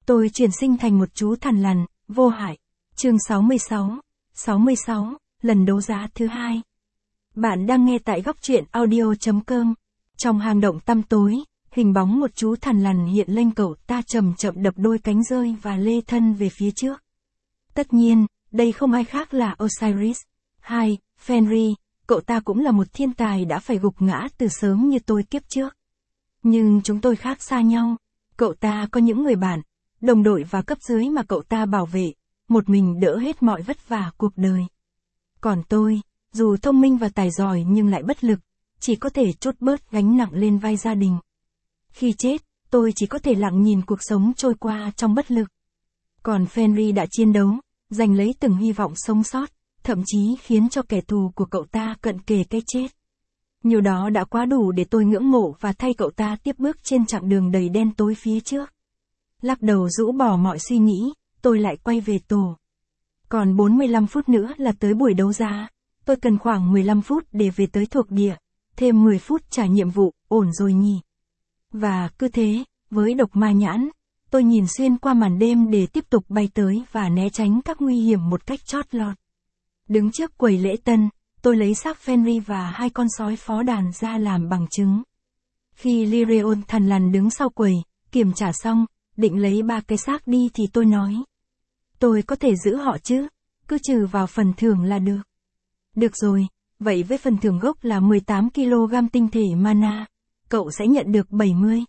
Tôi chuyển sinh thành một chú thằn lằn, vô hại. Chương 66, lần đấu giá thứ 2. Bạn đang nghe tại góc truyện audio.com. Trong hang động tăm tối, hình bóng một chú thằn lằn hiện lên, cậu ta chậm chậm đập đôi cánh rơi và lê thân về phía trước. Tất nhiên, đây không ai khác là Osiris. Fenrir, cậu ta cũng là một thiên tài đã phải gục ngã từ sớm như tôi kiếp trước. Nhưng chúng tôi khác xa nhau. Cậu ta có những người bạn, đồng đội và cấp dưới mà cậu ta bảo vệ, một mình đỡ hết mọi vất vả cuộc đời. Còn tôi, dù thông minh và tài giỏi nhưng lại bất lực, chỉ có thể trút bớt gánh nặng lên vai gia đình. Khi chết, tôi chỉ có thể lặng nhìn cuộc sống trôi qua trong bất lực. Còn Fenrir đã chiến đấu, giành lấy từng hy vọng sống sót, thậm chí khiến cho kẻ thù của cậu ta cận kề cái chết. Nhiều đó đã quá đủ để tôi ngưỡng mộ và thay cậu ta tiếp bước trên chặng đường đầy đen tối phía trước. Lắc đầu rũ bỏ mọi suy nghĩ, tôi lại quay về tổ. Còn 45 phút nữa là tới buổi đấu giá. Tôi cần khoảng 15 phút để về tới thuộc địa, thêm 10 phút trả nhiệm vụ, ổn rồi nhỉ. Và cứ thế, với độc ma nhãn, tôi nhìn xuyên qua màn đêm để tiếp tục bay tới và né tránh các nguy hiểm một cách chót lọt. Đứng trước quầy lễ tân, tôi lấy xác Fenrir và 2 con sói phó đàn ra làm bằng chứng. Khi Lyrion thằn lằn đứng sau quầy, kiểm trả xong, định lấy 3 cái xác đi thì tôi nói. Tôi có thể giữ họ chứ, cứ trừ vào phần thưởng là được. Được rồi, vậy với phần thưởng gốc là 18 kg tinh thể mana, cậu sẽ nhận được 70.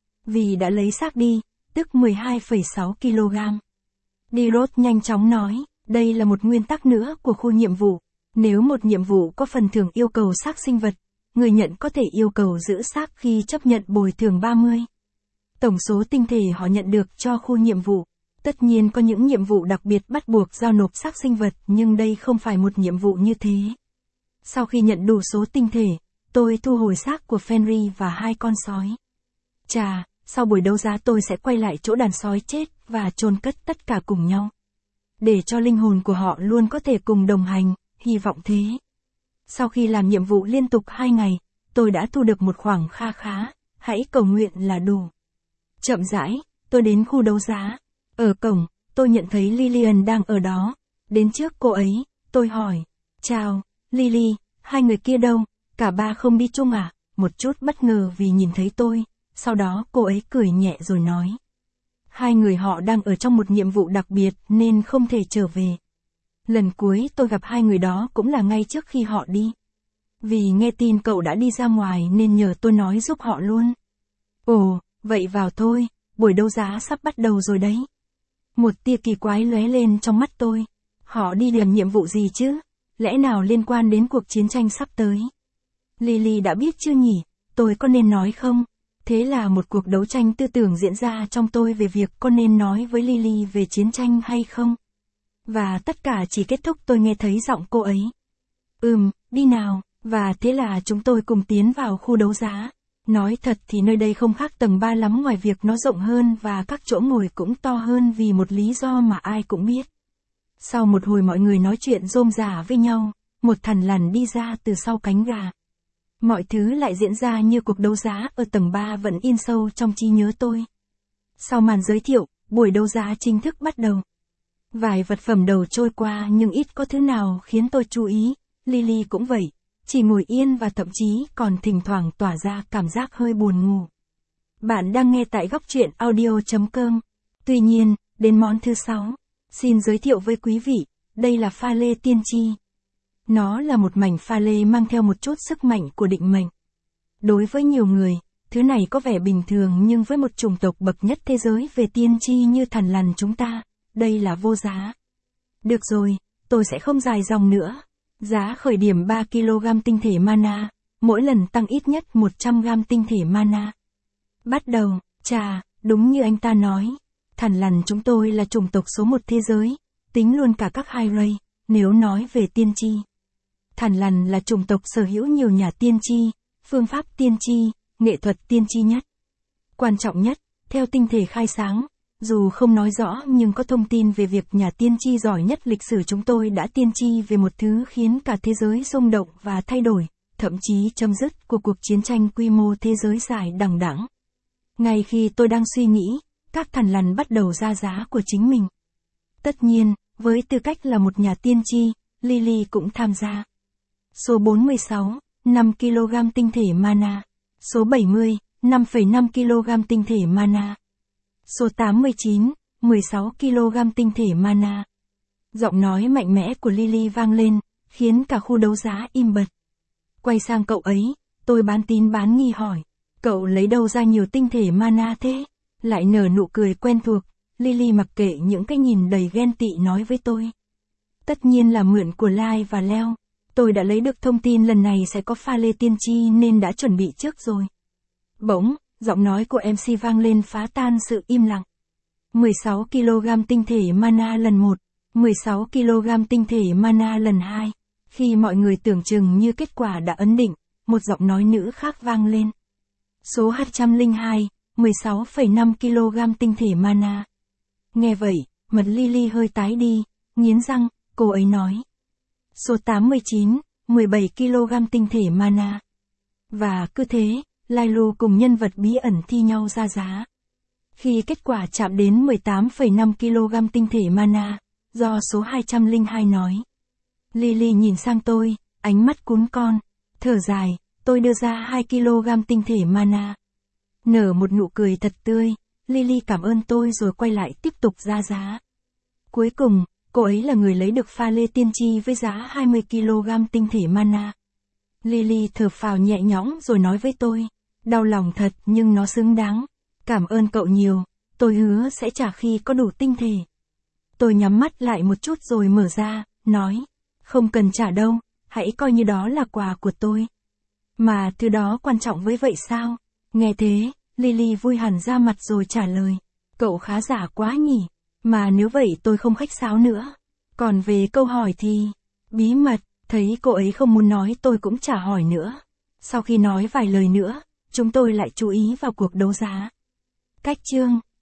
Vì đã lấy xác đi, tức 12,6 kg. Dirot nhanh chóng nói, đây là một nguyên tắc nữa của khu nhiệm vụ. Nếu một nhiệm vụ có phần thưởng yêu cầu xác sinh vật, người nhận có thể yêu cầu giữ xác khi chấp nhận bồi thường 30. Tổng số tinh thể họ nhận được cho khu nhiệm vụ. Tất nhiên có những nhiệm vụ đặc biệt bắt buộc giao nộp xác sinh vật, nhưng đây không phải một nhiệm vụ như thế. Sau khi nhận đủ số tinh thể, tôi thu hồi xác của Fenrir và 2 con sói. Chà, sau buổi đấu giá tôi sẽ quay lại chỗ đàn sói chết và chôn cất tất cả cùng nhau. Để cho linh hồn của họ luôn có thể cùng đồng hành, hy vọng thế. Sau khi làm nhiệm vụ liên tục 2 ngày, tôi đã thu được một khoản kha khá, hãy cầu nguyện là đủ. Chậm rãi, tôi đến khu đấu giá. Ở cổng, tôi nhận thấy Lillian đang ở đó. Đến trước cô ấy, tôi hỏi. Chào, Lily, 2 người kia đâu, cả 3 không đi chung à? Một chút bất ngờ vì nhìn thấy tôi, sau đó cô ấy cười nhẹ rồi nói. 2 người họ đang ở trong một nhiệm vụ đặc biệt nên không thể trở về. Lần cuối tôi gặp 2 người đó cũng là ngay trước khi họ đi. Vì nghe tin cậu đã đi ra ngoài nên nhờ tôi nói giúp họ luôn. Ồ, vậy vào thôi, buổi đấu giá sắp bắt đầu rồi đấy. Một tia kỳ quái lóe lên trong mắt tôi. Họ đi làm nhiệm vụ gì chứ? Lẽ nào liên quan đến cuộc chiến tranh sắp tới? Lily đã biết chưa nhỉ? Tôi có nên nói không? Thế là một cuộc đấu tranh tư tưởng diễn ra trong tôi về việc có nên nói với Lily về chiến tranh hay không. Và tất cả chỉ kết thúc tôi nghe thấy giọng cô ấy. Đi nào, và thế là chúng tôi cùng tiến vào khu đấu giá. Nói thật thì nơi đây không khác tầng 3 lắm, ngoài việc nó rộng hơn và các chỗ ngồi cũng to hơn vì một lý do mà ai cũng biết. Sau một hồi mọi người nói chuyện rôm rả với nhau, một thằn lằn đi ra từ sau cánh gà. Mọi thứ lại diễn ra như cuộc đấu giá ở tầng 3 vẫn in sâu trong trí nhớ tôi. Sau màn giới thiệu, buổi đấu giá chính thức bắt đầu. Vài vật phẩm đầu trôi qua nhưng ít có thứ nào khiến tôi chú ý, Lily cũng vậy. Chỉ ngồi yên và thậm chí còn thỉnh thoảng tỏa ra cảm giác hơi buồn ngủ. Bạn đang nghe tại góc truyện audio.com. Tuy nhiên, đến món thứ 6. Xin giới thiệu với quý vị, đây là pha lê tiên tri. Nó là một mảnh pha lê mang theo một chút sức mạnh của định mệnh. Đối với nhiều người, thứ này có vẻ bình thường nhưng với một chủng tộc bậc nhất thế giới về tiên tri như thằn lằn chúng ta, đây là vô giá. Được rồi, tôi sẽ không dài dòng nữa. Giá khởi điểm 3 kg tinh thể mana, mỗi lần tăng ít nhất 100 g tinh thể mana. Bắt đầu, chà, đúng như anh ta nói, thằn lằn chúng tôi là chủng tộc số 1 thế giới, tính luôn cả các high ray, nếu nói về tiên tri. Thằn lằn là chủng tộc sở hữu nhiều nhà tiên tri, phương pháp tiên tri, nghệ thuật tiên tri nhất. Quan trọng nhất, theo tinh thể khai sáng, dù không nói rõ nhưng có thông tin về việc nhà tiên tri giỏi nhất lịch sử chúng tôi đã tiên tri về một thứ khiến cả thế giới rung động và thay đổi, thậm chí chấm dứt của cuộc chiến tranh quy mô thế giới dài đằng đẵng. Ngay khi tôi đang suy nghĩ, các thằn lằn bắt đầu ra giá của chính mình. Tất nhiên, với tư cách là một nhà tiên tri, Lily cũng tham gia. Số 46, 5 kg tinh thể mana. Số 70, 5,5 kg tinh thể mana. Số 89, 16 kg tinh thể mana. Giọng nói mạnh mẽ của Lily vang lên, khiến cả khu đấu giá im bặt. Quay sang cậu ấy, tôi bán tín bán nghi hỏi. Cậu lấy đâu ra nhiều tinh thể mana thế? Lại nở nụ cười quen thuộc, Lily mặc kệ những cái nhìn đầy ghen tị nói với tôi. Tất nhiên là mượn của Lai và Leo. Tôi đã lấy được thông tin lần này sẽ có pha lê tiên tri nên đã chuẩn bị trước rồi. Bỗng, giọng nói của MC vang lên phá tan sự im lặng. 16 kg tinh thể mana lần 1, 16 kg tinh thể mana lần 2. Khi mọi người tưởng chừng như kết quả đã ấn định, một giọng nói nữ khác vang lên. Số 202, 16,5 kg tinh thể mana. Nghe vậy, mặt Lily hơi tái đi, nghiến răng, cô ấy nói. Số 89, 17 kg tinh thể mana. Và cứ thế, Lailu cùng nhân vật bí ẩn thi nhau ra giá. Khi kết quả chạm đến 18,5 kg tinh thể mana, do số 202 nói. Lily nhìn sang tôi, ánh mắt cún con, thở dài, tôi đưa ra 2 kg tinh thể mana. Nở một nụ cười thật tươi, Lily cảm ơn tôi rồi quay lại tiếp tục ra giá. Cuối cùng, cô ấy là người lấy được pha lê tiên tri với giá 20 kg tinh thể mana. Lily thở phào nhẹ nhõm rồi nói với tôi, đau lòng thật nhưng nó xứng đáng. Cảm ơn cậu nhiều, tôi hứa sẽ trả khi có đủ tinh thể. Tôi nhắm mắt lại một chút rồi mở ra, nói, không cần trả đâu, hãy coi như đó là quà của tôi. Mà thứ đó quan trọng với vậy sao? Nghe thế, Lily vui hẳn ra mặt rồi trả lời, cậu khá giả quá nhỉ, mà nếu vậy tôi không khách sáo nữa. Còn về câu hỏi thì, bí mật, thấy cô ấy không muốn nói tôi cũng chả hỏi nữa. Sau khi nói vài lời nữa, chúng tôi lại chú ý vào cuộc đấu giá. Cách chương